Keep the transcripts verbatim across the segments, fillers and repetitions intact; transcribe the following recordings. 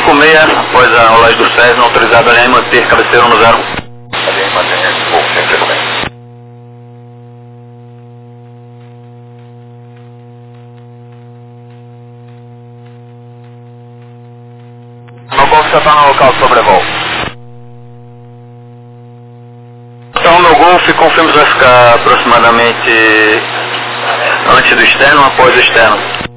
cinco seis, após a rolagem do César, autorizado a alinhar e manter cabeceira no zero. Alinhar e manter, pouco sem frequência. No Golf já está no local de sobrevoo. Então, meu Golf, confirma se vai ficar aproximadamente antes do externo ou após o externo?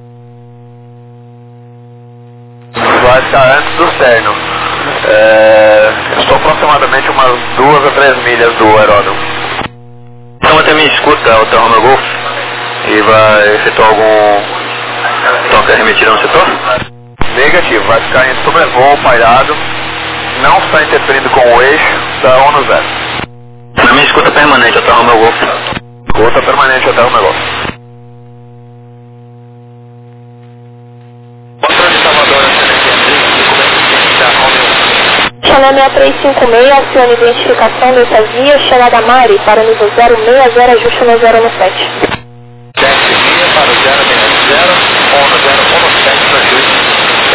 Vai ficar antes do externo. É, estou aproximadamente umas duas a três milhas do aeródromo. Então, até me escuta o teu meu Golf e vai efetuar algum toque arremetido no setor? Negativo, vai ficar em sobrevoo, pairado, não está interferindo com o eixo, está ONU zero. Na minha escuta permanente, até o meu Golf. Escuta permanente até o negócio. Controle de Salvador, Channel seis três cinco seis, acione identificação dessa via, chamada Mari, para nível zero seis zero, ajuste no zero no sete. Teste via para o zero seis zero, ONU zero, ONU sete, ajuste.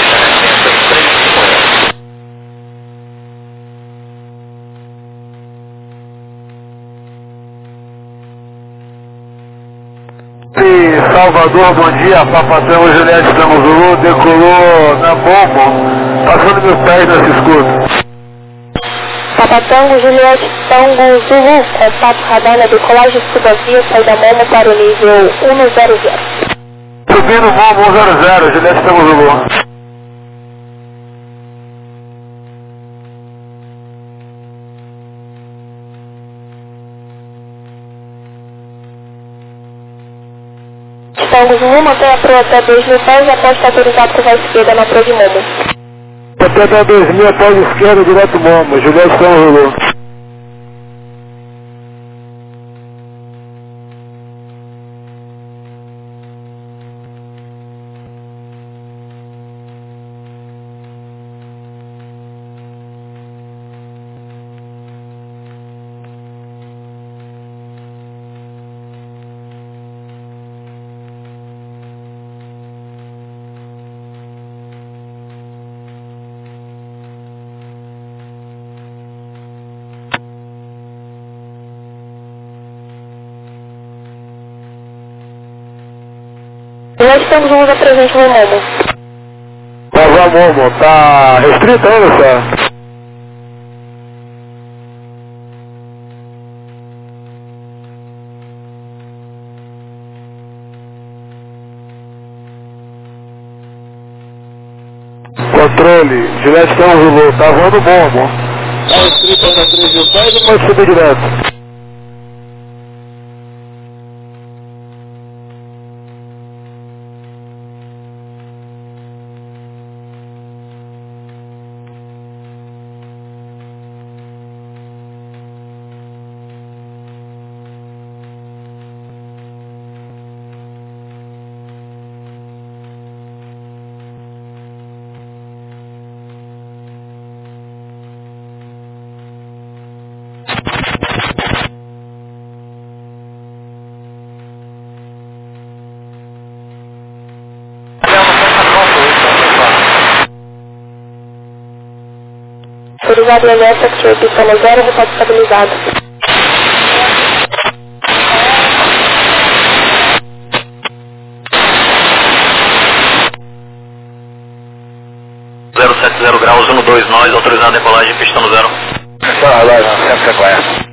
Salvador, bom dia, Papatão Juliette Tango Zulu, decolou na Momo, passando meus pés nesse escudo. Papatango, Juliette, Tango, Zulu, contato radar na decolagem subavia, saída Momo para o nível um zero zero. Subindo Momo um zero zero, Juliette Tango Zulu. Tango Zulu, mantém a proa até dois mil pés, após estar autorizado com a esquerda na proa de Momo. Até dois mil após esquerda, direto Momo, Juliette Tango Zulu. Nós estamos usa presente no Momo. Nova Momo, tá restrito ainda, senhor? Controle, Juliette Tango Zulu, tá voando Momo. Tá restrito ainda três mil pés ou pode subir direto? Autorizado em F X, pista no zero, resultado estabilizado. zero sete zero graus, um dois nós, autorizado a decolagem, pista no zero. Tá, lá, sempre frequência.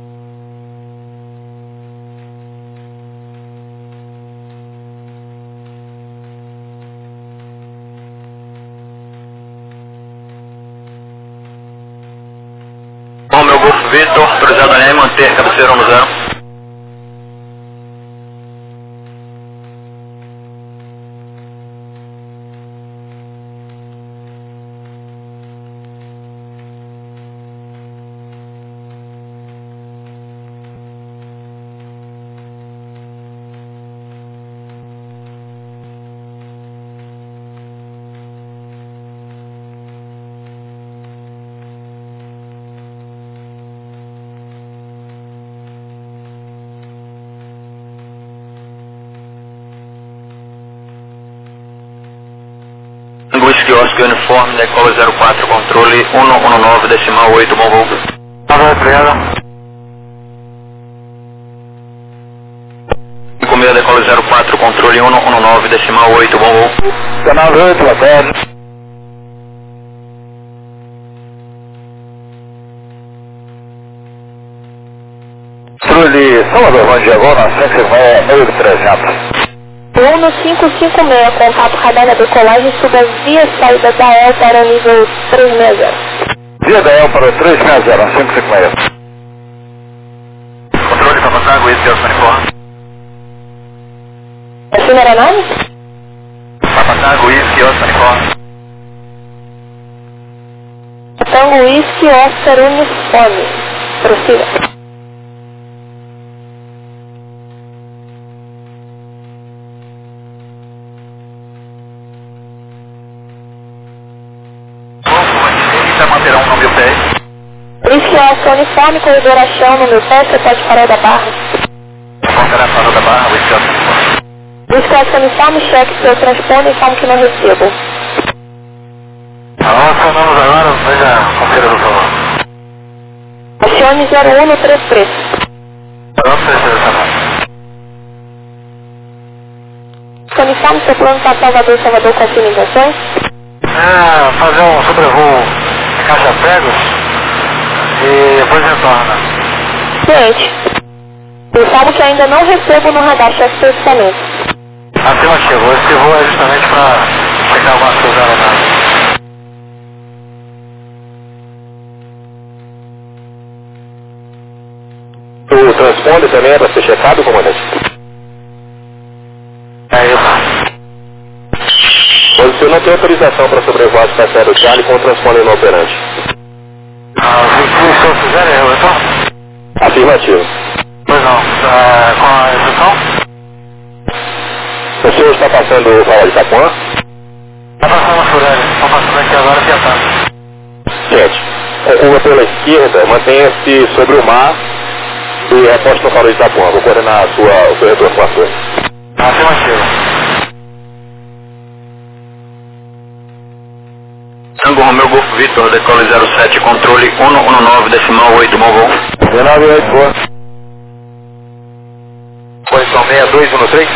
Bom, meu Golf Vitor, autorizado a alinhar e manter cabeceira no zero. Whisky Oscar Uniforme, decola zero quatro, controle um um nove, decimal oito, bom voo. cinco meia, decola zero quatro, controle um um nove, decimal oito, bom voo. Canal oito, boa tarde. Controle Salvador, bom dia, agora na cento e nove, trezentos. Uno cinco cinco seis, contato radar na decolagem, suba via saída da E L para o nível trezentos e sessenta. Via da E L para trezentos e sessenta, cinco cinco seis. Controle Papatango, Whisky Oscar Uniforme. Assim era nome? Papatango, Whisky Oscar Uniforme. Tango Whisky Oscar Uniforme. Prossiga. Manterão no mil pés. Whisky Oscar Uniforme, corredor a chão no meu pé, você pode farol da barra. Manterão farol da barra, Whisky Oscar Uniforme. Whisky Oscar Uniforme, cheque seu transponder e informe que não recebo. Alô, acionamos agora, veja a conferência do favor. Acione zero um no três três. Vamos ver se está Oscar Uniforme, seu plano para Salvador, Salvador, confirma intenções? É, fazer um sobrevoo em caixa pregos e depois retorna. Ciente. Informo que ainda não recebo no radar cheque seu equipamento. Afirmativo, esse voo é justamente para chegar alguma coisa na nave. O transponder também é para ser checado, comandante? É isso. Você não tem autorização para sobrevoar a estação do Charlie com o transponder não operante. Ah, se o senhor fizer, eu retorno? Afirmativo. Pois não. Ah, com a exceção? O senhor está passando o farol de Itapuã? Está passando a Furelli. Estou passando aqui agora que está. Gente, uma pela esquerda, mantenha-se sobre o mar e reposte no farol de Itapuã. Vou coordenar a sua, o seu retorno com a sua. Afirmativo. Tango Romeo Golfo Victor, decola zero sete, controle um um nove, decimal oito, bom voo. dezenove oito, boa. Posição seis dois um três.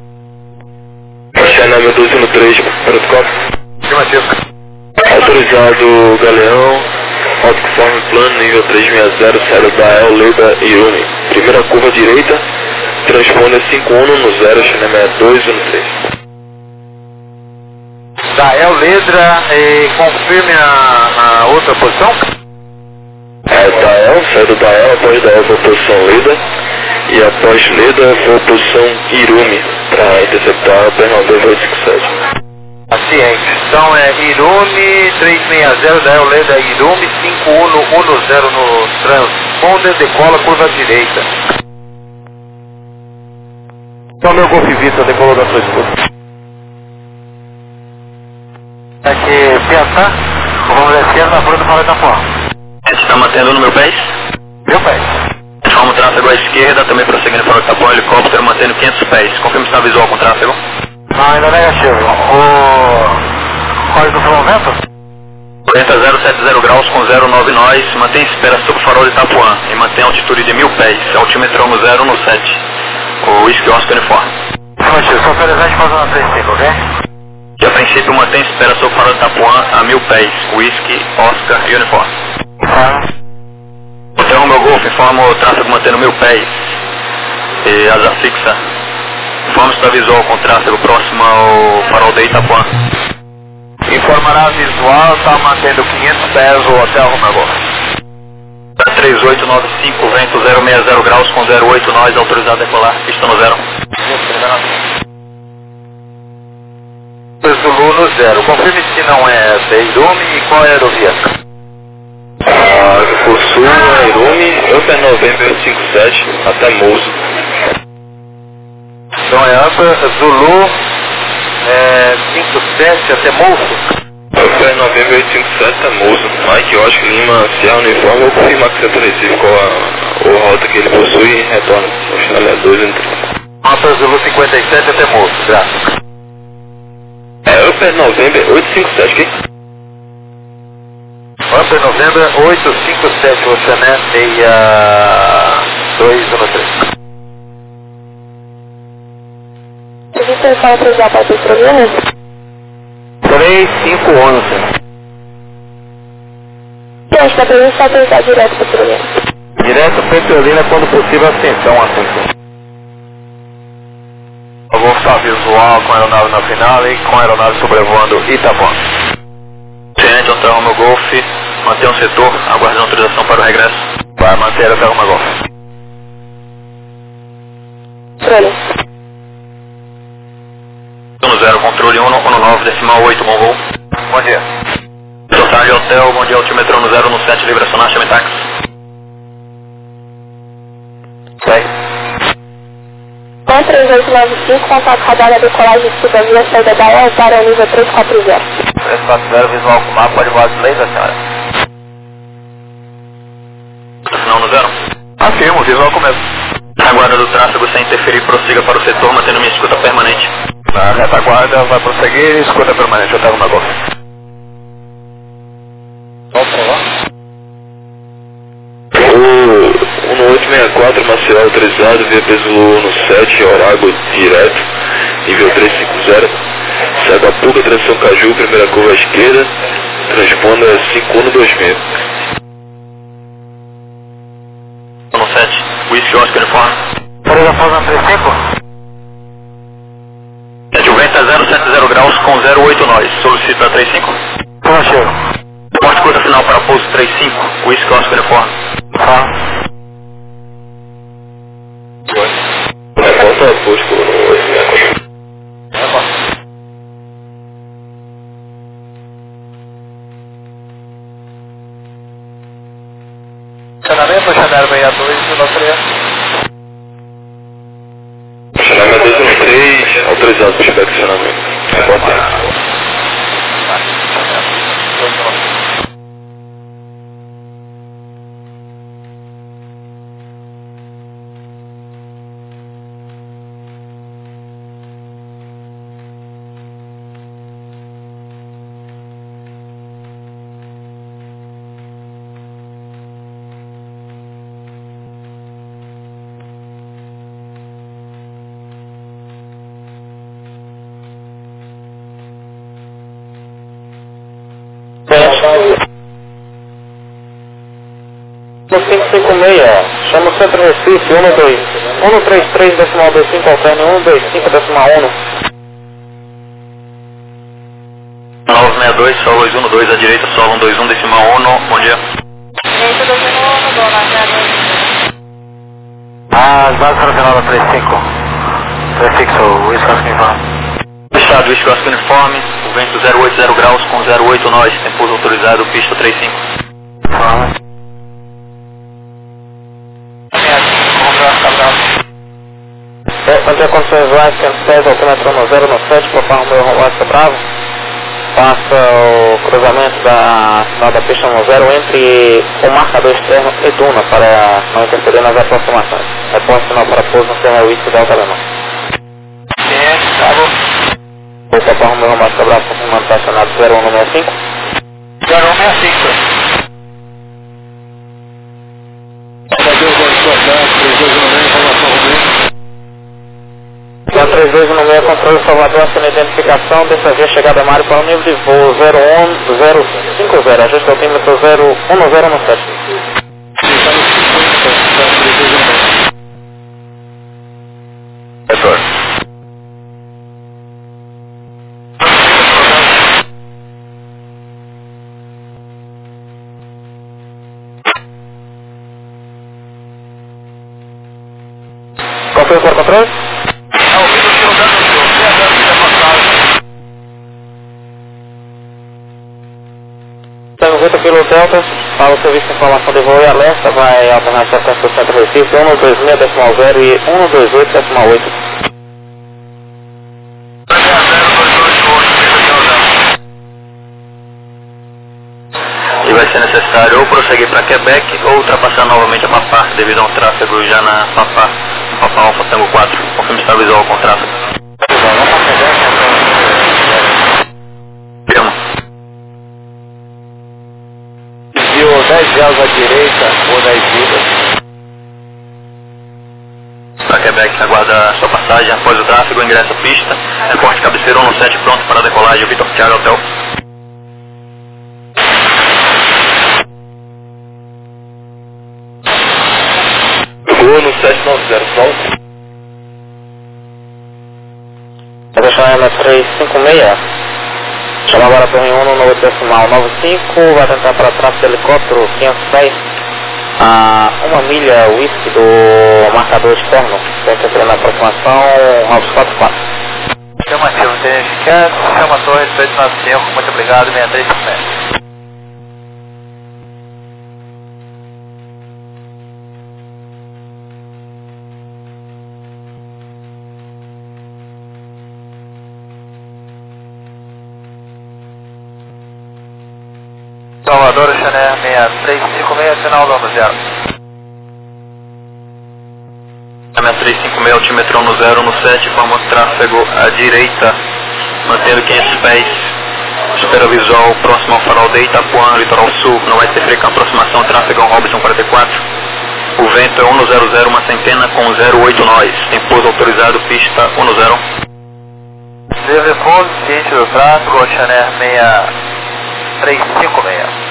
China mil dois um três, protocolo. Afirmativo. Autorizado Galeão, Autoconforme plano, nível trezentos e sessenta, série da E L, Leda e Uni. Primeira curva direita, transponder cinco um no zero, China seis dois um três. Da E L Ledra e confirme a, a outra posição? É, da E L, saída da E L, após da E L for posição Leda, e após Leda for posição Irumi, para interceptar a Bernardo dois cinco sete. Ciente. Então é Irumi trezentos e sessenta da E L Leda Irumi cinco um um zero no transponder, decola curva direita. Então meu Golf Victor decolou da sua esposa. Aqui, Piatá, vamos da esquerda na frente do farol da Itapuã. A gente está mantendo no meu pés. Meu pé. Informa o tráfego à esquerda, também prosseguindo para o Itapuã, helicóptero mantendo quinhentos pés. Confirme se está visual com o tráfego. Não, ainda negativo. O código do firmamento? quarenta zero sete zero graus com zero nove nós, mantém espera sobre o farol de Itapuã e mantém altitude de mil pés, altímetro no zero no sete. O Whisky Oscar Uniforme. Afirmativo, sou presente fazendo a três cinco, ok? E a princípio mantém espera sobre o farol de Itapuã a mil pés, Whisky Oscar e Uniforme. Tá. Então o meu Golf informa o tráfego mantendo mil pés e asa fixa. Informa se está visual com o tráfego próximo ao farol de Itapuã. Informará visual, está mantendo quinhentos pés o hotel Romeo Golf. três oito nove cinco, vento zero seis zero graus com zero oito nós, autorizado a decolar, pista no zero. Zulu no zero. Confirme se não é essa Irumi e qual é a aerovia? Ah, por sul, Irumi, Upper November cinco sete, até Mouso. Então é Upper Zulu é, cinco sete até Mouso? Upper November cinco sete até Mouso. Mike, Oscar, Lima, Sierra Uniforme, vou confirmar que você está Recife qual a, a rota que ele possui e retorna. No final é dois e três. Upper Zulu cinquenta e sete até Mouso, graças. É, Upper November oito cinco sete, ok? Upper November oito cinco sete, você né? seis dois um três. Registro só autorizar para o programa? três cinco onze. Gente, da presença autorizar direto para o programa. Direto Petrolina, quando possível, ascensão, ascensão. Eu vou estar visual com a aeronave na final e com a aeronave sobrevoando Itapuã. Tenente, Hotel Roma Golf, manter um setor, aguardando autorização para o regresso. Vai manter até Roma Golf. Controle. um zero, controle um nove, decimal oito, bom voo. Bom dia. Total de hotel, bom dia, altimetro no zero sete, liberação na chame táxi. Segue. Com três oito nove cinco, contato radar da decolagem de Cidadania, saída da E L para o nível três quatro zero. três quatro zero, visual com mapa, pode voar de laser, senhora. Sinal no zero. Afirmo, visual com medo. Aguarda do tráfego sem interferir, prossiga para o setor, mantendo minha escuta permanente. Na retaguarda, vai prosseguir, escuta permanente, Hotel Roma Golf. Pode provar? O um oito seis quatro, Maceió autorizado, via peso no sete, Orago direto, nível três cinco zero. Sai da Puca, transição Caju, primeira curva à esquerda, transponda cinco um dois seis. No sete, Whisky Oscar Uniforme. Autorização na três cinco? sete vento zero sete zero graus com zero oito nós, solicita três cinco. Como chego? Porte curta final para pouso três cinco, Whisky Oscar Uniforme. Tá. É, falta acústico no oito seis quatro. Estacionamento, Chanel seis dois, um três. Chanel dois um três, autorizado para chegar estacionamento. Boa tarde. cinco cinco seis, chama o Centro Recife, um dois um três três decimal dois cinco, alterne um dois cinco decimal um. nove seis dois, solo dois um dois à direita, solo um dois um decimal um, bom dia. Ah, base para o final da três cinco. Prefixo, Wisconsin Uniforme. Estado Wisconsin Uniforme, o vento zero oito zero graus com zero oito nós, tempo autorizado, pista três cinco. Ah. É, manter condições visuais, cento e seis, altimetro no zero no sete, propaga o meu Oscar Bravo. Faça o cruzamento da final da pista no zero entre o marcador externo e Duna para não interferir nas aproximações. Reposta final para pouso no Serra Whisky Delta Alemão. Ciente, cabo. Vou propagar o meu Oscar Bravo confirmando estacionado zero um sessenta e cinco. zero um sessenta e cinco. Na três dois um seis, controle Salvador, assina identificação, dessa via chegada a Mário para o nível de voo zero um zero cinco zero, ajuste altímetro zero um zero um sete. Retorno. Qual foi o seu controle? Estamos oito pelo Delta, para o serviço de informação de voo e alerta, vai alternar sua canção do Centro Recife, um dois seis decimal zero e um dois oito decimal oito. E vai ser necessário ou prosseguir para Quebec ou ultrapassar novamente a Papá, devido a um tráfego já na Papá, Papá Alfa Tango quatro, confirme estar visual com tráfego. dez véus à direita, ou dez vidas. Para Quebec, aguarda sua passagem após o tráfego, ingressa a pista. Reporte cabeceira um sete pronto para a decolagem, Vitor Thiago Hotel. Gol no sete nove zero, sol. Vou chamar na três cinco seis. Chama agora a torre um no oito decimal nove cinco. Vai tentar para trás do helicóptero quinhentos e dez. A uma milha whisky do marcador externo. Tenta entrar na aproximação Robson quatro quatro. Chama ativo, Tenente Cat, chama a torre oito nove cinco, muito obrigado, seis três cinco seis. Salvador, Chanel seis três cinco seis, sinal dono zero. seis três cinco seis, altímetro no zero no sete, forma tráfego à direita, mantendo quinhentos pés. Supervisual próximo ao farol de Itapuã, litoral sul, não vai ter frequência, aproximação, tráfego ao Robson quarenta e quatro. O vento é um zero zero, uma centena com zero oito nós. Tem pouso autorizado, pista um zero. Telefone, ciente do tráfego, Chanel seis três cinco seis.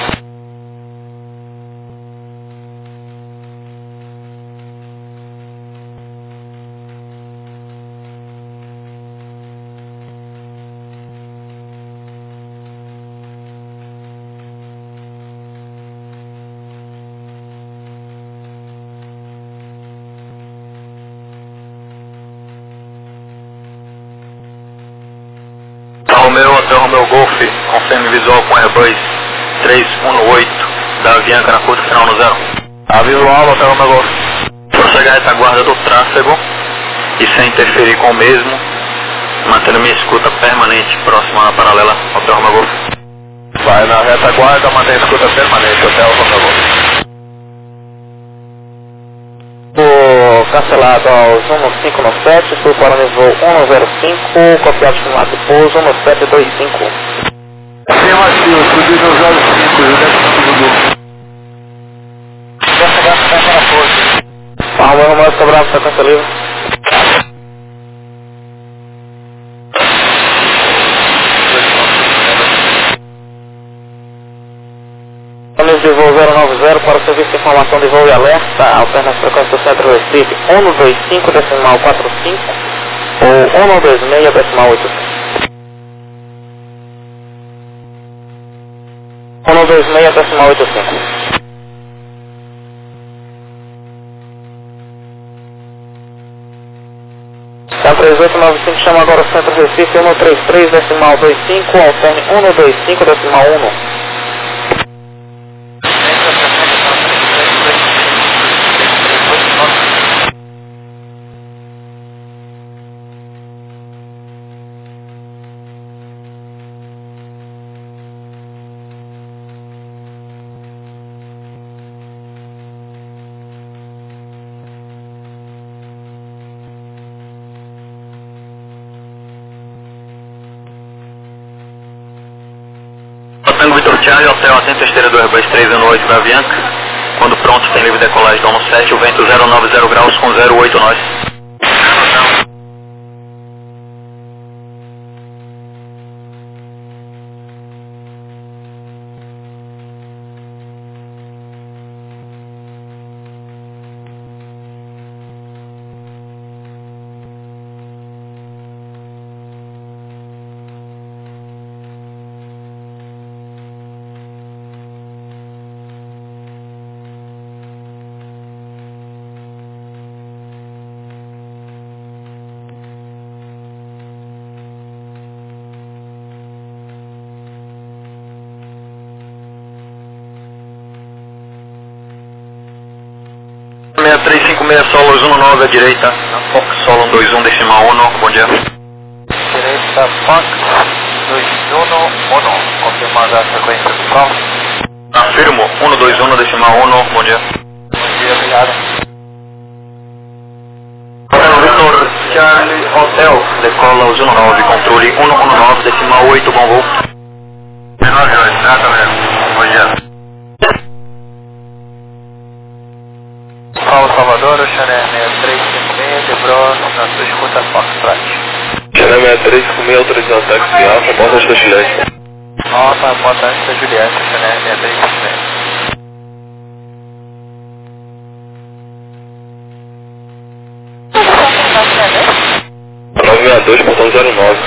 Romeo, Hotel Romeo Golf, confirme visual com Airbus três um oito da Avianca na curta final no zero. A visual, Hotel Romeo Golf. Prossegue a retaguarda do tráfego e sem interferir com o mesmo, mantendo minha escuta permanente próxima à paralela Hotel Romeo Golf. Vai na retaguarda, mantém a escuta permanente, Hotel Romeo Golf. Cancelado aos um cinco nove sete, fui para o nível um zero cinco, copiado estimado de pouso um sete dois cinco. Sim, Matheus, subiu no zero cinco, já deve estar tudo. Já chegar para a força. Palma, Romano, Sobral, sequência livre. De voo zero nove zero para o serviço de informação de voo e alerta, alterna as frequências do centro Recife um dois cinco decimal quatro cinco ou um dois seis decimal oito cinco. um dois seis decimal oito cinco. Tá três oito nove cinco, chama agora o centro Recife um três três decimal dois cinco, alterne um dois cinco decimal um. Tango Vitor Thiago, Hotel Atento Esteira do Airbus três um oito da Avianca. Quando pronto, tem livre decolagem do sete, o vento zero nove zero graus com zero oito nós. seis três cinco seis, Solos um nove à direita, Fox Solo um dois um decimal um, bom dia. Direita, Fox dois um um, confirmando a sequência do sol. Afirmo, um dois um decimal um, bom dia. Bom dia, obrigado. Vitor Charlie Hotel, decola os um nove, controle um um nove decimal oito, bom voo. nove oito, exatamente, bom dia. Amador, o Chanel seis três cinco seis, Debron, na sua escuta Foxtrot. Chanel seis três cinco seis, autorizado táxi Alfa, porta da Juliette. Alfa, porta da Juliette, Chanel seis três cinco seis. nove seis dois, portão zero nove.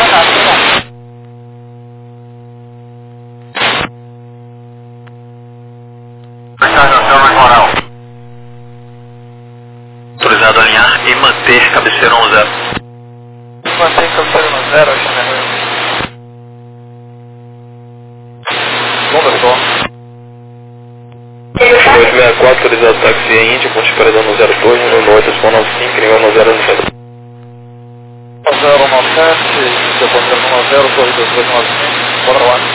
Autorizado a alinhar e manter cabeceira um zero. Manter cabeceira um zero, Chanel. Conversou. oito seis quatro, autorizado táxi Índia, ponte espera no zero dois, no oito, nove cinco, nível no zero nove. zero nove sete, depois zero nove zero, corre dois dois nove cinco, bora lá.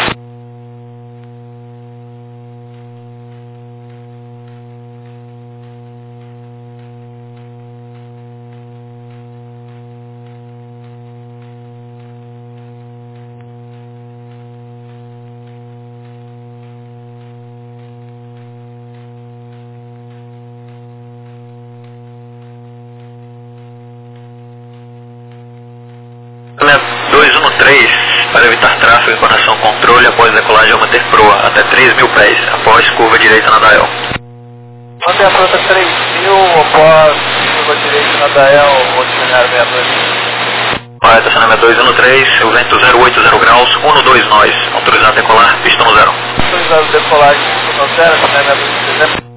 dois um três, para evitar tráfego em conexão controle após decolagem ao manter proa até três mil pés, após curva direita na Dael. Mantém a frota três mil, após curva direita na Dael, vou terminar meia dois. Correto, estacionamento dois um três, o vento zero oito zero graus, um dois nós, autorizado a decolar, pista no zero. Autorizado a decolagem, pista no zero, estacionamento dois zero.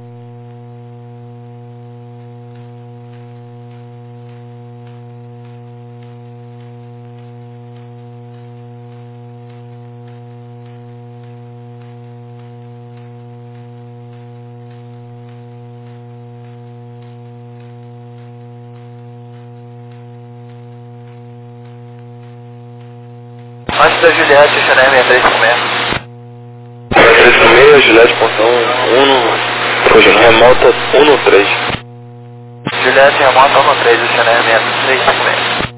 Antes da Juliette, o Chanel seis três cinco seis. seis três cinco seis, Juliette, portão um, projeto remota um três. Juliette, remota um três, o Chanel seis três cinco seis.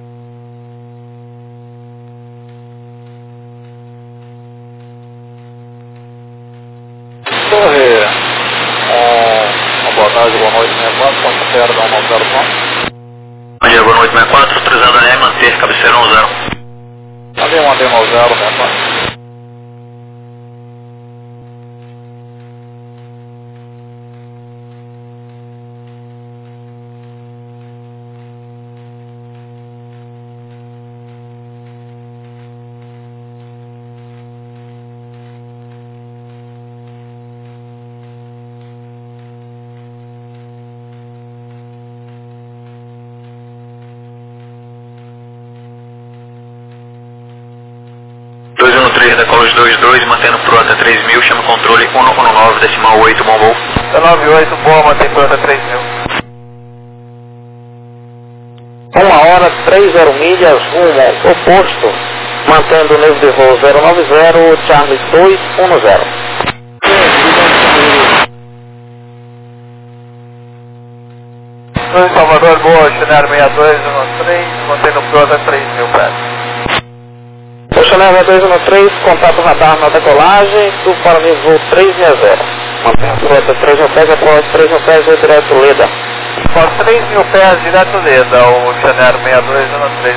Torre, uma boa tarde, boa noite, sessenta e quatro, ponto zero, dá uma zero ponto. Bom dia, boa noite, sessenta e quatro, autorizado a alinhar e manter cabeceira um zero. Cadê uma demo zero, né? dois um três, decola os dois dois, mantendo pro até três mil, chama controle um um nove, decimal oito, bom voo. nove oito, boa, mantém pro até três mil. Uma hora, três zero milhas, rumo oposto, mantendo o nível de voo zero nove zero, Charlie dois um zero. Oi, Salvador, boa, Chanel seis dois um três, mantendo pro até três mil pés. O Chanel seis dois um três, contato radar na decolagem, sul para nível três seis zero. Mantém a frota três mil pés, após três mil pés, eu direto Leda. Após três mil pés, direto Leda, o Chanel seis dois um três.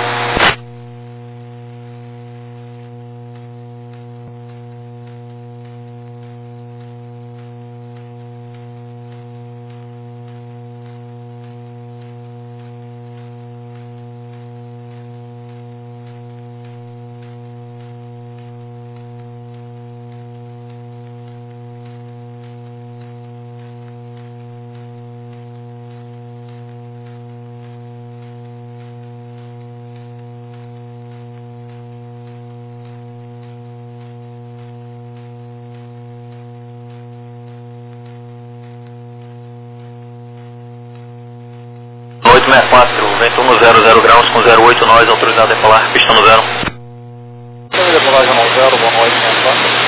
oito seis quatro, vento um zero zero graus com zero oito nós, autorizado a decolar, pista no zero. Decolagem no zero, boa noite, sessenta e quatro.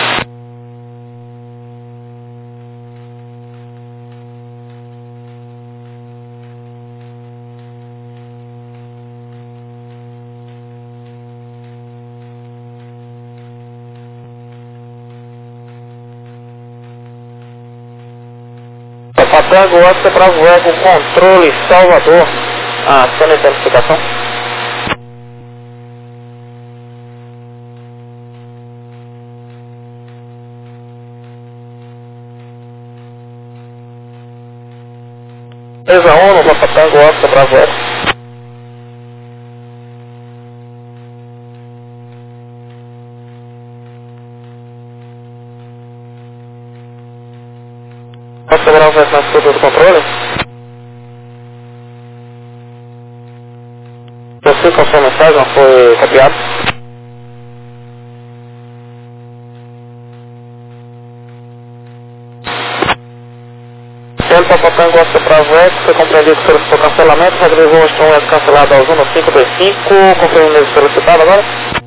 Tango Oscar Bravo Eco, controle Salvador, a sua identificação. três a um no Papa Tango Oscar Bravo Eco. Oscar Bravo Eco na escuta do controle. Você com sua mensagem não foi copiado? Pelo Papa Tango Oscar Bravo Eco, foi compreendido que solicitou cancelamento, realizou o instrumento cancelado ao Zona cinco dois cinco, confirmou o mesmo solicitado agora?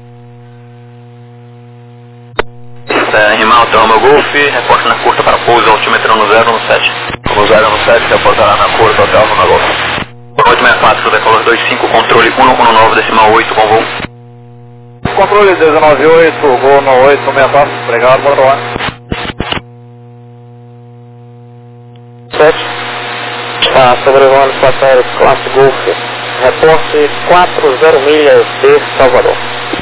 É, Rimal, Toma Golf, reporte na curta para pouso, altímetro no zero no sete. No zero no sete, reportará na curta, hotel Toma Golf. oito seis quatro, decolor dois cinco, controle um um nove, decimal oito, com voo. Controle dezenove oito, voo no oito seis quatro, obrigado, bora lá. sete. Está sobrevoando espaço aéreo classe Golf, reporte quatro zero milhas de Salvador.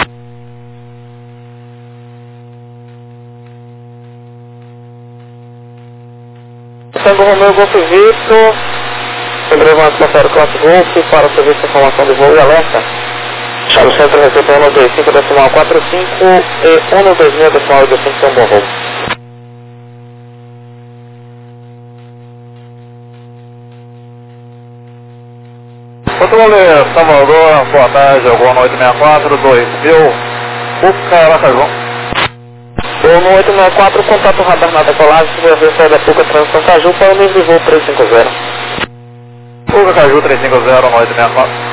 Tango Romeo Golf Victor, sobrevoando espaço aéreo classe Golf para o serviço de informação de voo e alerta. Chave centro recebe um dois cinco decimal quatro cinco e um dois seis decimal oito cinco, um bom voo. Controle Salvador, boa tarde, voo no oito seis quatro, dois mil, Puca Aracaju. Voo no oito seis quatro, contato radar na decolagem, sobre a saída da Puca Transição Caju para o nível de voo trezentos e cinquenta. Puca Caju trezentos e cinquenta no oito seis quatro.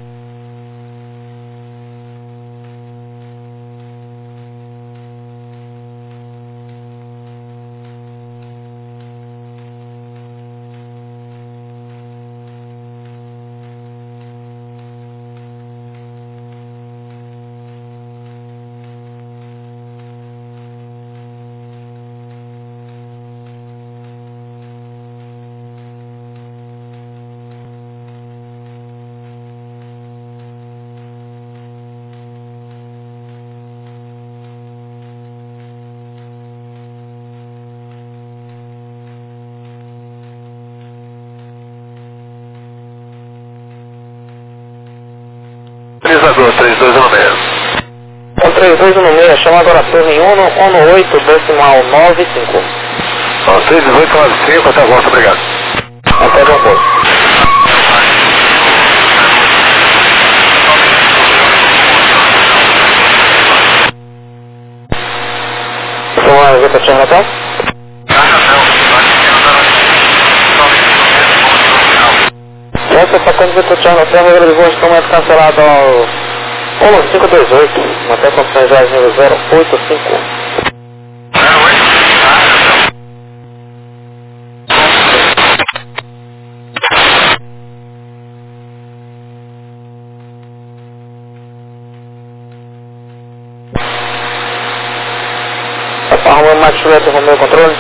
Utilizador três dois um seis. Com três dois um seis, chama agora a torre um no oito decimal nove cinco. Ó, três oito nove cinco, até agora, obrigado. Até bom pouco. São as outras Charlie Hotel? Essa para quando você Charlie Hotel, a regra de voo instrumento cancelado ao um cinco dois oito, até condições já nível zero oito cinco. Arrumou o Max Julieta, arrumou o controle?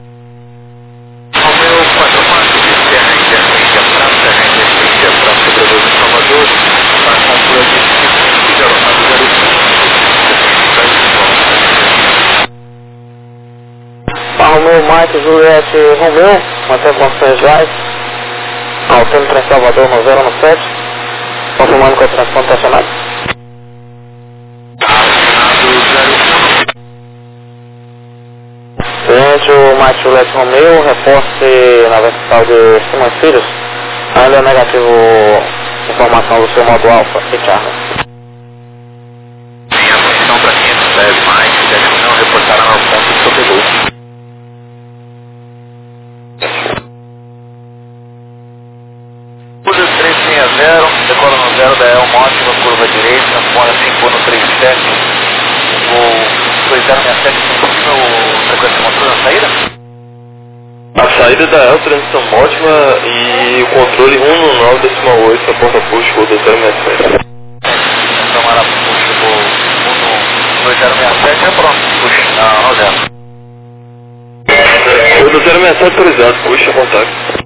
Romeu quatro quatro, Terra Intermédia, Praça, Intermédia, Praça Sobrevoando Salvador, para controle de cinco, zero cinco, Arrumou o Mike Juliette Romeu, mantém condições gerais, altendo para Salvador no zero no sete, confirmando que o transporte está acionado. Cliente, o Mike Juliette Romeu, reporte na vertical de Simões Filhos, ainda é negativo informação do seu modo alfa e Charlie. Minha função para quinhentos dez mais, deve não reportar ao ponto de sobrevoo. Cruza três seis zero, decola no zero da Elma, ótima curva direita, transpõe cinco no trinta e sete, o dois zero seis sete, confirma o frequência de controle na saída? A saída da El, transição ótima e o controle um no nove decimal oito, a porta push, o do zero seis sete. Então era push do um no dois zero seis sete, é pronto, push na no zero. O do zero seis sete autorizado, push a contato.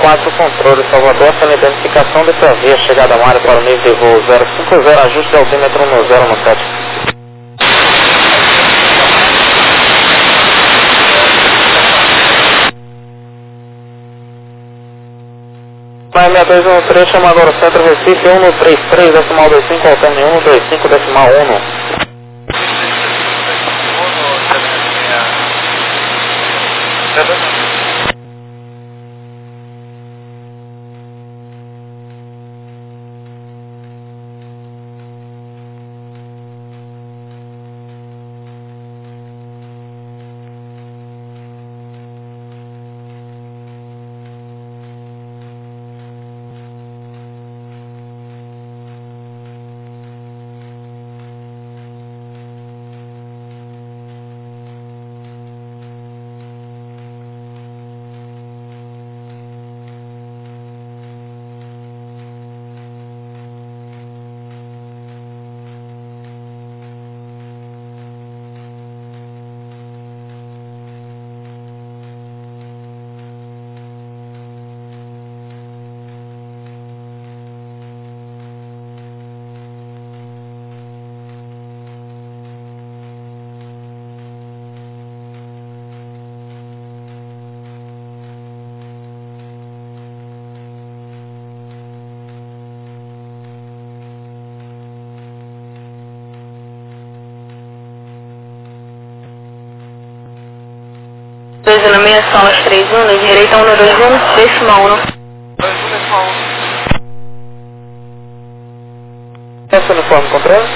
quatro, controle Salvador, sem identificação de sua via, chegada a área para o nível de voo zero cinco zero, ajuste de altímetro no zero no sete. Vai seis dois um três, chama agora o centro Recife, um três três, decimal vinte e cinco, alterne um dois cinco, decimal um. dois um seis, sala três um, na direita um dois um, decimal um. dois um decimal um. Essa uniforme controle?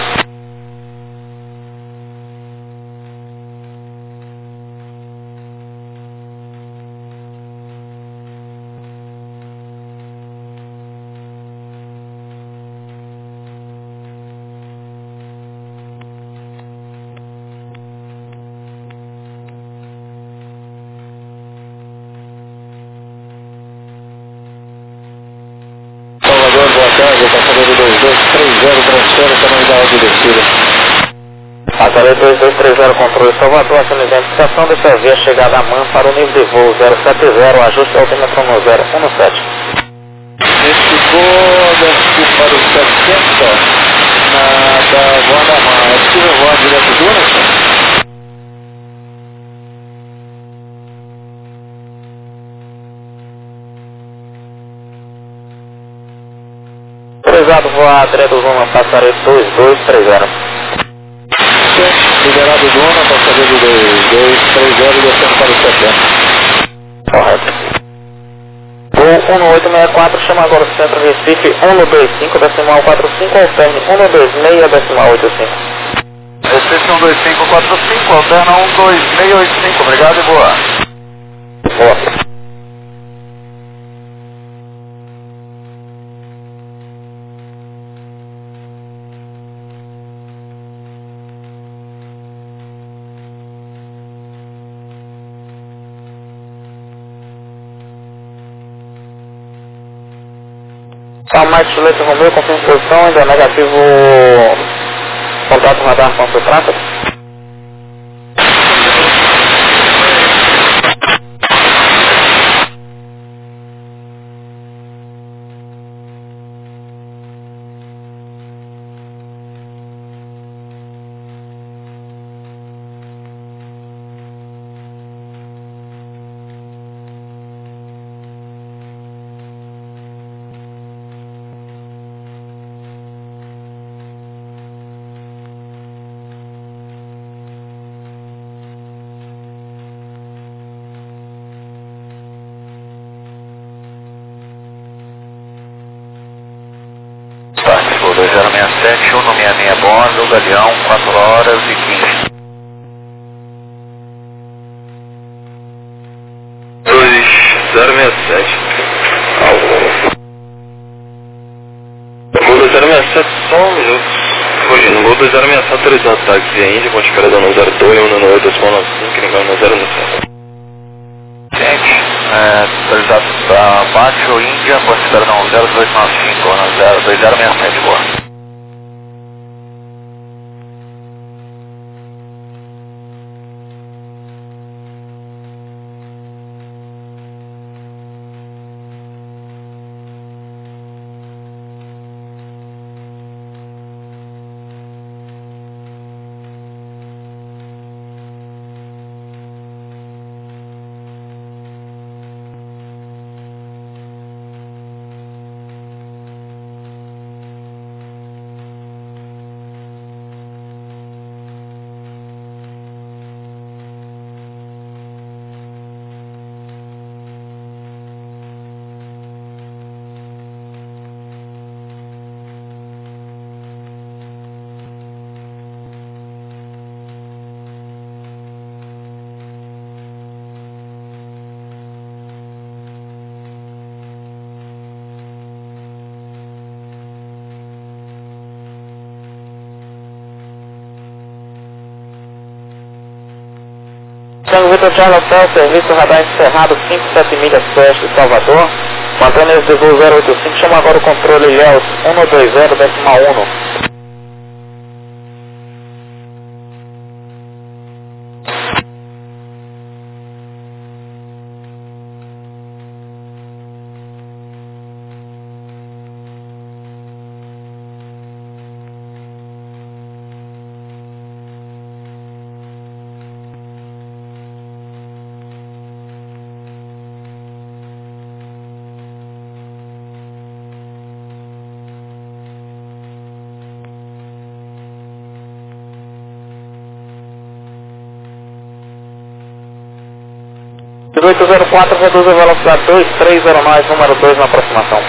Passageiro dois dois três zero, controle Salvador, ação identificação de sua via, chegada a Man para o nível de voo zero sete zero, ajuste altímetro no zero um sete. Ficou daqui para o setenta, na da voa da Man. É possível voar direto do Unisson? Autorizado voar direto do Zona, passageiro dois dois três zero. Liberado Zona, passageiro dois dois três zero, descendo para o setenta. Correto. Voo um oito seis quatro, chama agora o centro Recife, um dois cinco, decimal quatro cinco, alterne um dois seis, decimal oito cinco. Recife um dois cinco quatro cinco, alterna um dois seis oito cinco, obrigado e boa. Boa. Salmate Chulete Romeu, confirma posição, ainda é negativo, contato radar com o seu tráfego. dois zero seis sete, um seis seis Bordo, Galeão, quatro horas e quinze. dois zero seis sete. Gol dois zero seis sete, só um minuto. Fugindo, Gol dois zero seis sete, autorizado táxi Índia, ponte esperada no zero dois, um nove decimal nove cinco, ninguém no zero no centro. Gente, é, autorizado para baixo, Índia, ponte esperada no zero dois nove cinco, no zero dois zero seis sete, boa. Vitor Charlie Hotel, serviço radar encerrado, cinco, sete milhas oeste de Salvador. Mantendo esse voo zero oito cinco, chama agora o controle Ilhéus um dois zero, decimal um. dezoito zero quatro, reduz a velocidade dois três zero nove, número dois na aproximação.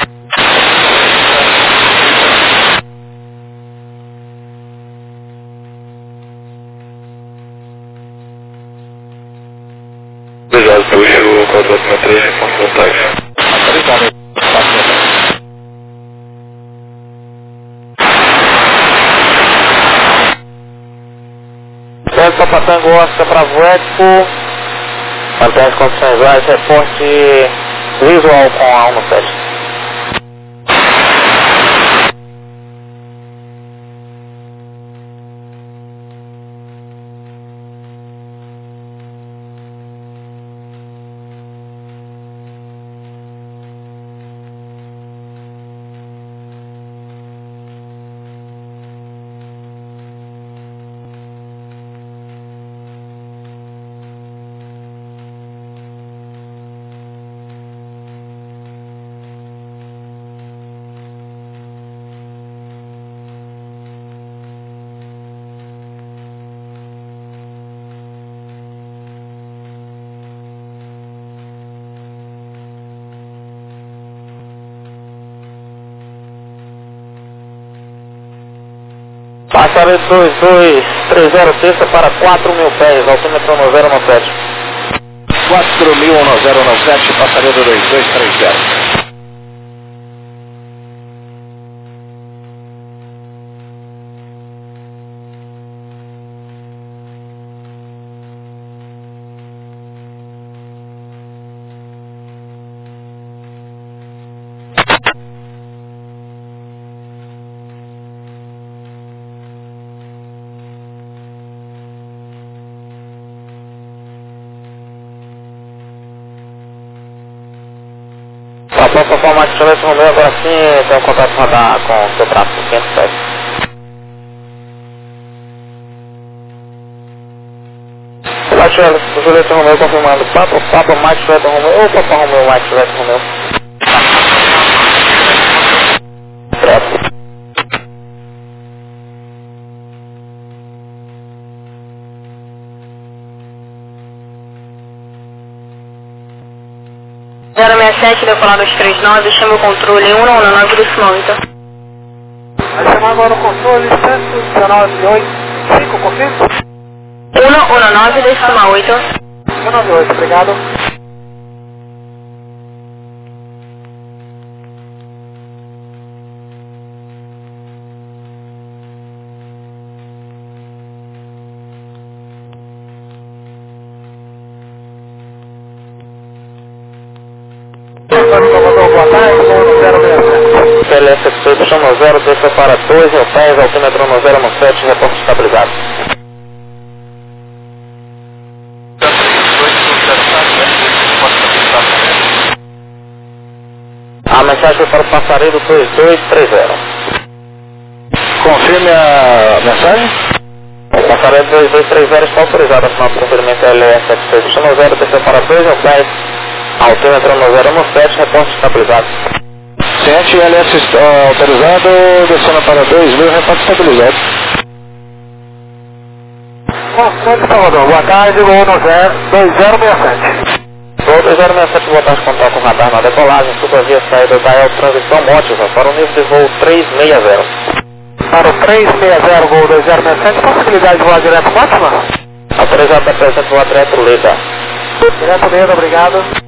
Obrigado, puxo o quatro sete três, reforço do táxi. Autorizado. Sérgio Papatango, Oscar Bravo Eco. Mantém as condições lá, reporte visual com a um sete. Passaredo dois dois três zero, terça para quatro mil pés, altímetro no zero nove sete. quatro mil no zero nove sete, passaredo dois dois três zero. Passa a Mike Chevette Romeo, agora sim tem um contato radar com o seu tráfego quinhentos e sete. Mike Chevette, Juliette Romeo confirmando, Papa, Papa, Mike Chevette Romeo, ou Papa Romeo, Mike Chevette Romeo. Certo. zero seis sete, decolado dois três nove, chama o controle um nove do Simão, Vai chamar agora o controle cento e dezenove oito cinco, confirma? um nove decimal oito. um nove oito, obrigado. Boa tarde, zero seis sete. P L S oito, chama zero, desça para dois, hotéis, altímetro no zero nove sete, reporte estabilizado. A mensagem foi para o passaredo dois dois três zero. Confirme a mensagem. O passaredo dois dois três zero está autorizado a assinar o conferimento L S sete seis, chama zero, desça para dois, hotéis, altímetro no zero nove sete, reporte estabilizado. sete L S uh, autorizado, descendo para dois mil, reporte estabilizado. Constante Salvador, boa tarde, voo no zero dois zero seis sete. Voo dois zero seis sete, boa tarde, contato com radar na decolagem, suba via saída da El Transição Mótiva para o nível de voo três seis zero. Para o três seis zero, voo dois zero seis sete, possibilidade de voar direto Mótiva? Autorizado da presente voar direto Leda. Direto Leda, obrigado.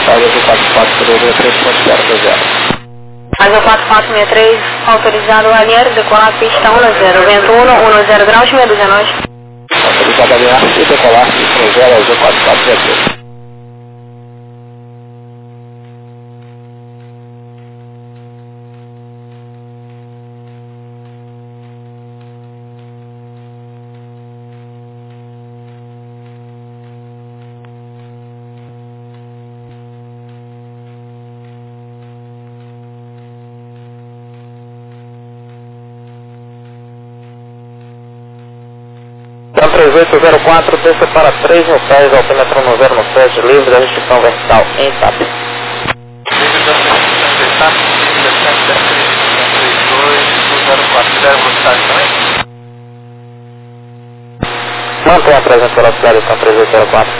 Azul quatro quatro seis três ponto zero zero. Azul quatro quatro seis três, autorizado alinhar, decolar pista um zero, vento um, zero graus, meia dúzia nós. Autorizado alinhar e decolar pista um zero, Azul quatro quatro seis três. três oito zero quatro, desça para três mil pés, altímetro no zero no sete, livre da restrição vertical em T A P. Mantém a presença velocidade com três oito zero quatro.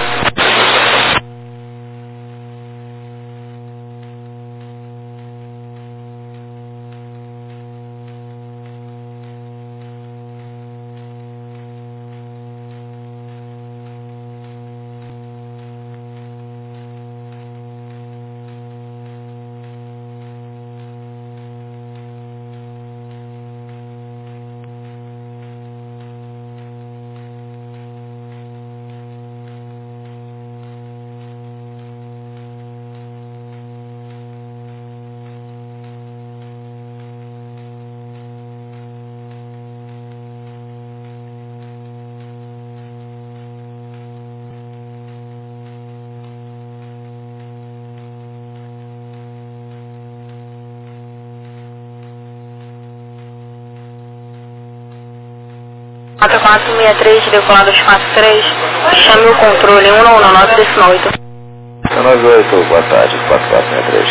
quatro quatro seis três, decolado quatro três, chame o controle um um nove decimal oito. nove oito, boa tarde, quatro quatro seis três.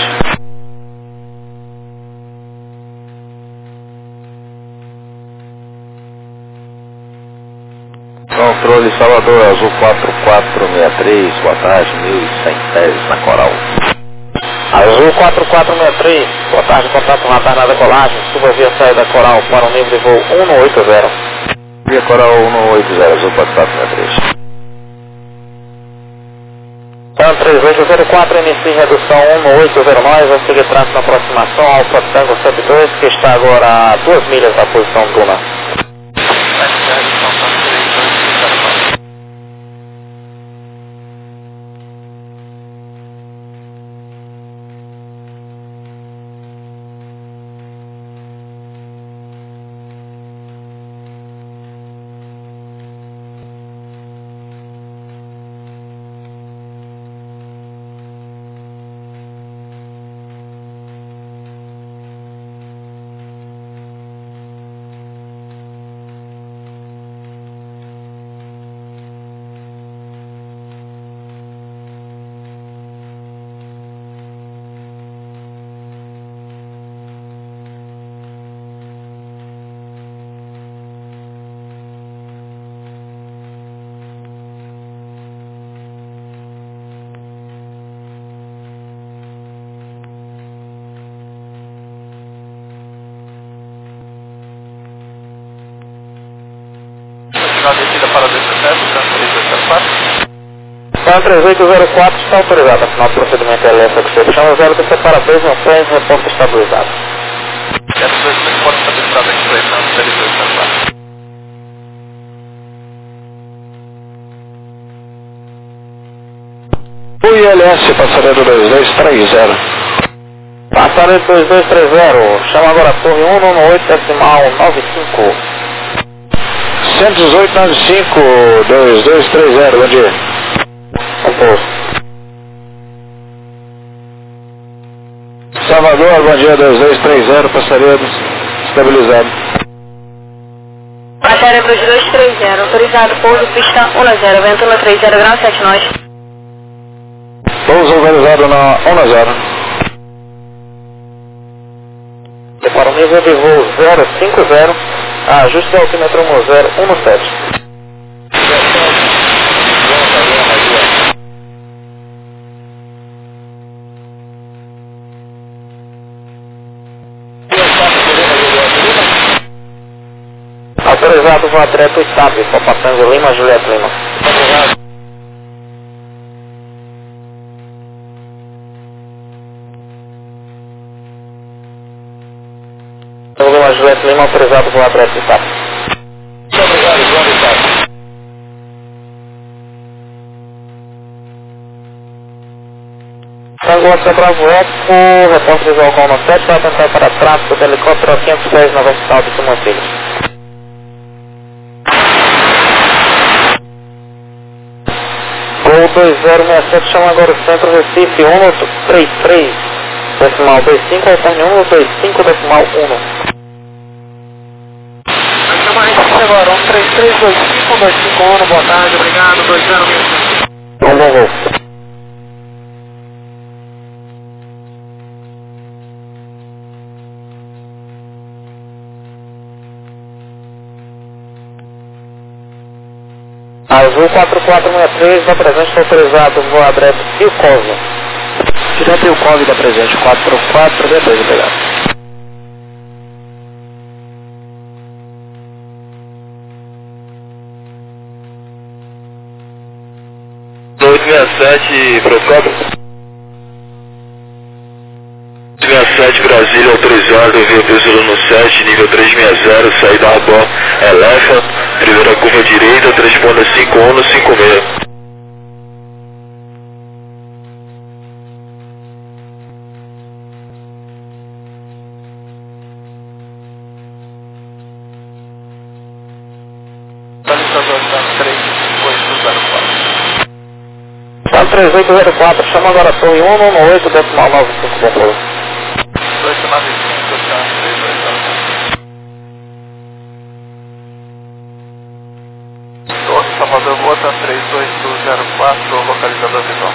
Controle Salvador, Azul quatro quatro seis três, boa tarde, mil e cem pés na Coral. Azul quatro quatro seis três, boa tarde, contato radar na decolagem, suba via saída Coral para o nível de voo um oito zero. Via Coral um oito zero, Azul quatro quatro seis três. Então três oito zero quatro, inicie redução um oito zero nove, vai seguir trânsito na aproximação ao Tango cento e dois, que está agora a duas milhas da posição Duna. Descida para dezessete, três oito zero quatro. Então três oito zero quatro está autorizado, afinal o procedimento é L S X chama zero, descer para três mil pés, reporte estabilizado. Essa dois pode estar estabilizado em pressão, três oito zero quatro. O I L S, passageiro dois dois três zero. Passageiro dois dois três zero, chama agora a torre um um oito decimal nove cinco. cento e dezoito nove cinco, dois dois três zero, bom dia. Composto. Salvador, bom dia, dois dois três zero, passageiro estabilizado. Passageiro dois dois três zero, autorizado, pouso, pista um zero, vento no três zero graus, sete nós. Pouso autorizado na um zero. Para o nível de voo zero cinco zero, ajuste o altímetro no zero um sete. Autorizado voo direto T A P, Papa Tango Lima, Juliette Lima. Juliette Lima, autorizado voo aberto de status. Muito obrigado, voo de status. Tango Oscar Bravo Eco, repórter visual com o sete, vai atentar para tráfego do helicóptero quinhentos e dez na vertical de Simonfilho. Gol dois zero seis sete, chama agora o centro Recife, um três três, decimal dois cinco, alterne um dois cinco, decimal um. Vai chamar a Recife agora, um três três dois cinco dois cinco um, boa tarde, obrigado, dois zero seis sete. Bom, bom voo. Azul quatro quatro seis três, da presente autorizado, voo aberto e o Cove. Direto e o Cove da presente, quatro quatro D dois, obrigado. oito seis sete, Procópio. oito seis sete, Brasília, autorizado, via Peso no sete, nível trezentos e sessenta, saída Rabó, Elefa, primeira curva direita, transponder cinco um no cinco seis. Atualizador está três oito zero quatro. quatro três oito zero quatro, chama agora a torre um um oito, decimal nove cinco, bom voo. dois nove cinco, três dois zero quatro. Torre Salvador Bota três oito zero quatro, localizador visual.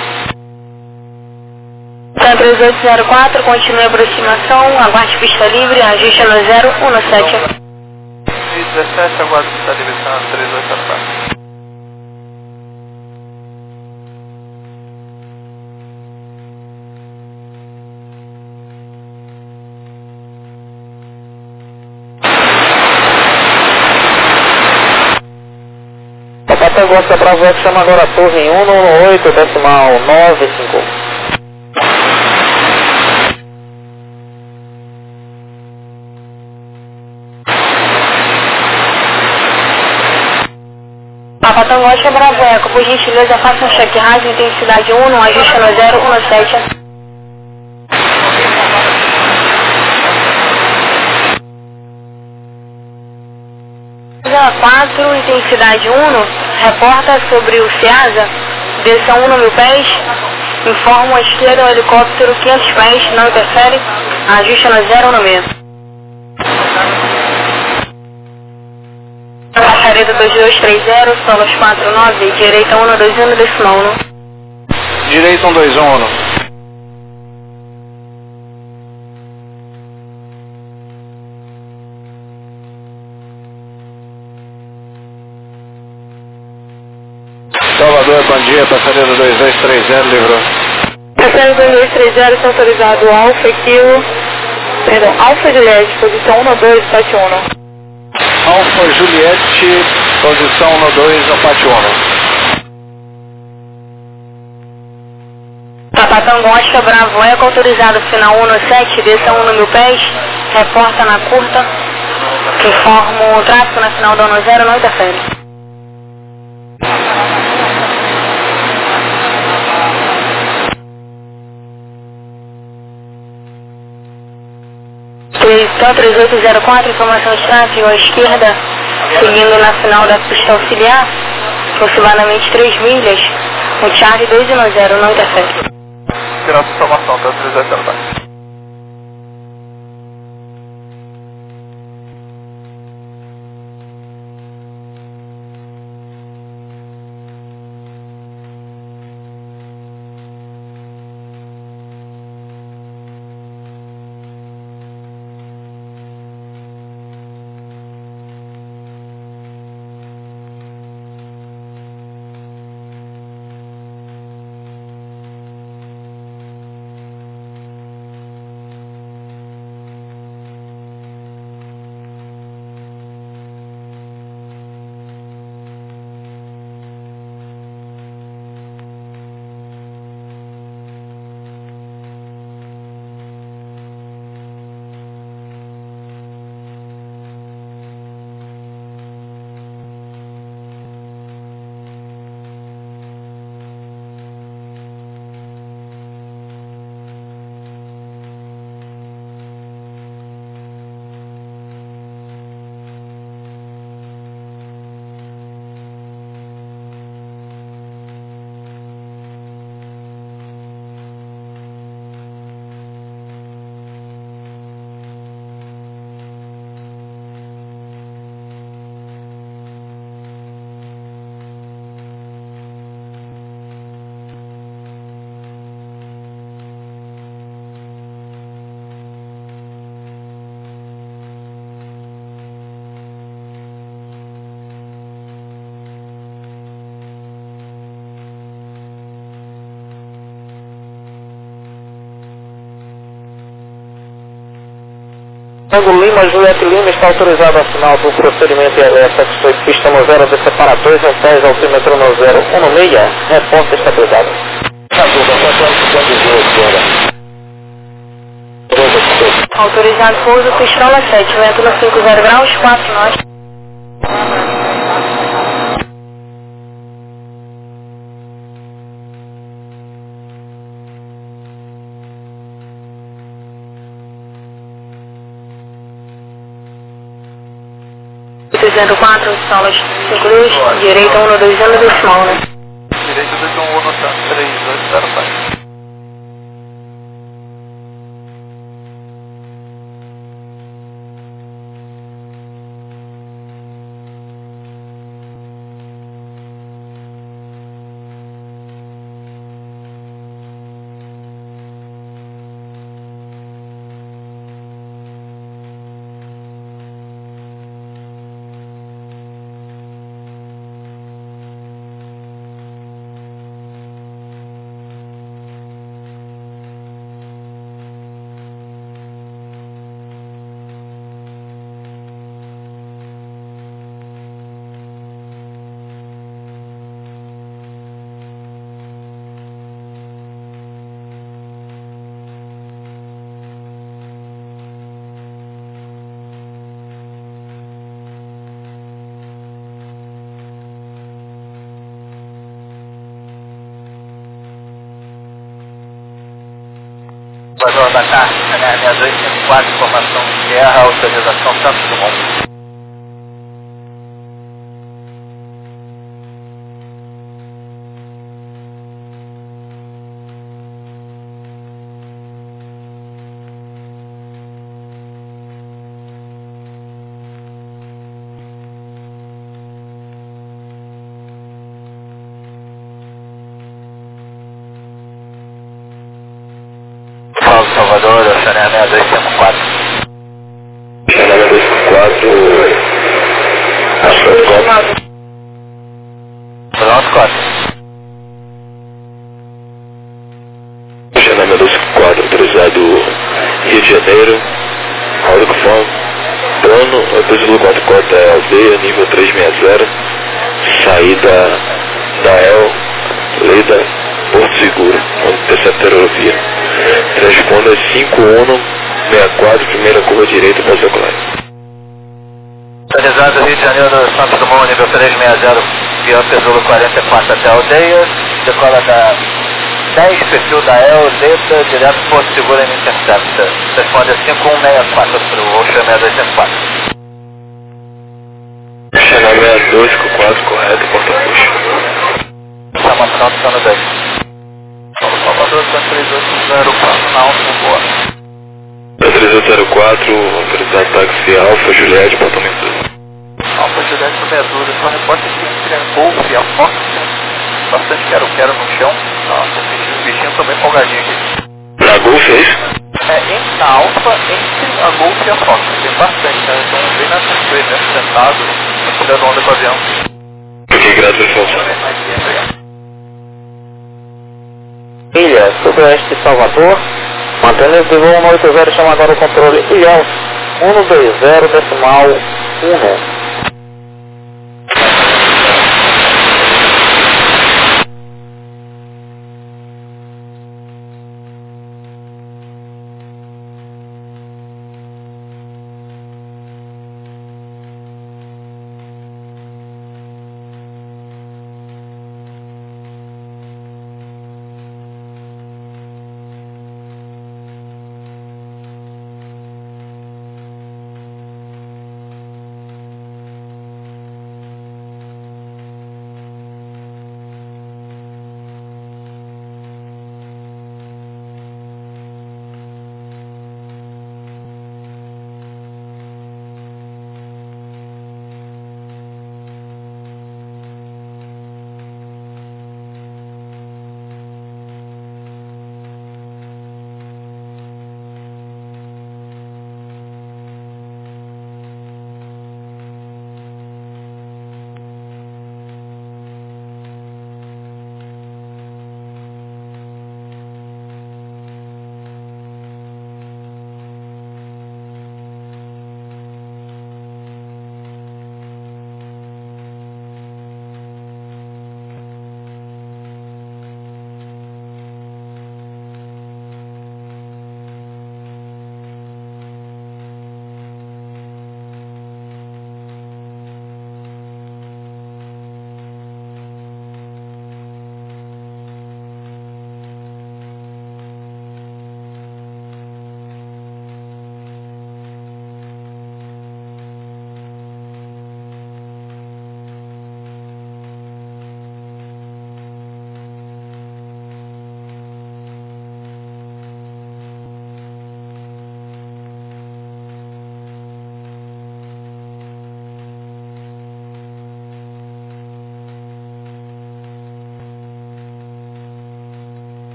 três oito zero quatro, continue a aproximação, aguarde pista livre, ajuste no zero um no sete. E dezessete, aguardo que está direção três oito zero quatro. Tango Oscar Bravo Eco, chama agora a torre um um oito, decimal nove cinco. Papa Tango Oscar Bravo Eco, por gentileza faça um check rádio, intensidade um, no ajuste no zero um no sete. quatro, intensidade um, reporta sobre o Ceasa, desça um no mil pés, informa a esquerda o helicóptero quinhentos pés, não interfere, ajuste no zero um no meio. Passaredo dois dois três zero, solos quatro nove, direita um dois um, decimal um. Direito um dois um. Salvador, bom dia, passageiro dois dois três zero, livrou. Passageiro dois dois três zero, está autorizado Alfa Kilo, perdão, Alfa Juliette, posição um dois, sete um. Alfa Juliette, posição um dois, Apache um. Papa Tango Oscar Bravo Eco, autorizado final um no sete, desça um no mil pés, reporta na curta, que informa o tráfego na final do ano zero, não interfere. Então, três oito zero quatro, informação de tráfego à esquerda, seguindo na final da pista auxiliar, aproximadamente três milhas, o Charlie dois um zero, não interfere. Tirando informação, tá três dois zero quatro. Lima, Juliette Lima, está autorizado a final do procedimento I L S X oito, pista no zero, de separatórios em dez, altímetro no zero, um no meia, resposta estabilizada. Autorizado pouso, Pistola sete, vento no cinco zero graus, quatro nós. trezentos e quatro, solas cinco dois, direita um dois zero decimal, né? Direita dois um um, três dois zero quatro. Vazão da K, seis dois cinco quatro, informação de guerra, autorização Santos Dumont. Salvador, Chanel seis dois cinco quatro. Chanel dois cinco quatro, Asfalto quatro. Pronto, quatro. Chanel dois cinco quatro, autorizado Rio de Janeiro, Aldo Conforme, plano, Brasil quatro quatro é aldeia, nível trezentos e sessenta, saída da El, Leda, Porto Seguro, onde intercepta a aerovia. Transponda cinco um sessenta e quatro, primeira curva direita, para o Claro. Autorizado Rio de Janeiro, Santos Dumont, nível trezentos e sessenta, Bian Pesulo quarenta e quatro até a aldeia, decola da dez, perfil da El, Leda, direto Porto Seguro em Intercepta. Responde cinco um seis quatro para o Ocean seis dois cinco quatro. Chanel seis dois cinco quatro, correto, porta puxa. Chama pronto, está no dez. Salvador, três oito zero quatro, na alta, boa. três oito zero quatro, autorizado táxi Alfa, Juliette, apartamento. Alfa, Juliette, Medura, só reporta que entre a Golf e a Fox tem bastante quero-quero no chão. Nossa, os bichinhos estão bem folgadinhos aqui. Na Golf, é isso? É, entre a Alfa, entre a Golf e a Fox, tem bastante, né? Estão bem na frente, mesmo sentados, tirando onda com o avião. Ok, graças a Deus. Ilha, sudoeste de Salvador, mantendo de voo um oito zero, chama agora o controle Ilhéus, um dois zero, decimal um.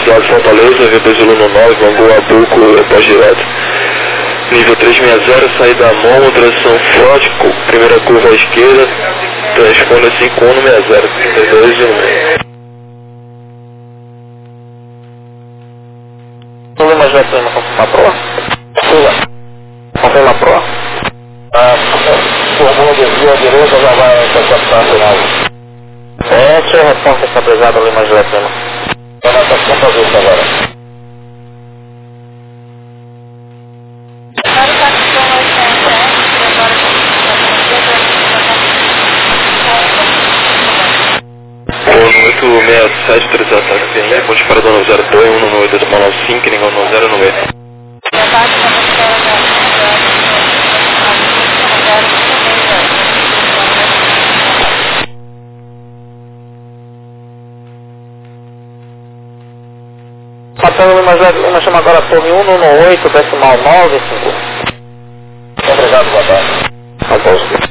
autorizado Fortaleza, V P Zulu no nove, Bangu, Abuco, pós direto. Nível trezentos e sessenta, saída mão, tração forte, primeira curva à esquerda, transponder cinco um no sessenta, trinta e dois e um meio. Lima Jet Lima, confirma a proa? Confirma a proa? A formula desvio à direita já vai interceptar a final. É, senhor, resposta estabilizada Lima Jet Lima. Então nós estamos com fazer isso agora. oito seis sete, três ataque P M, ponte para dono zero dois, um no oito, decimal nove cinco, ninguém no zero no meio. Passando Lima Jet Lima, chama agora a torre um no oito, decimal nove cinco. Obrigado, boa tarde. Aposto.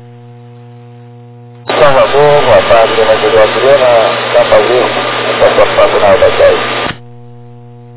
Salvador, boa tarde, Dona Adriana, Capa Azul,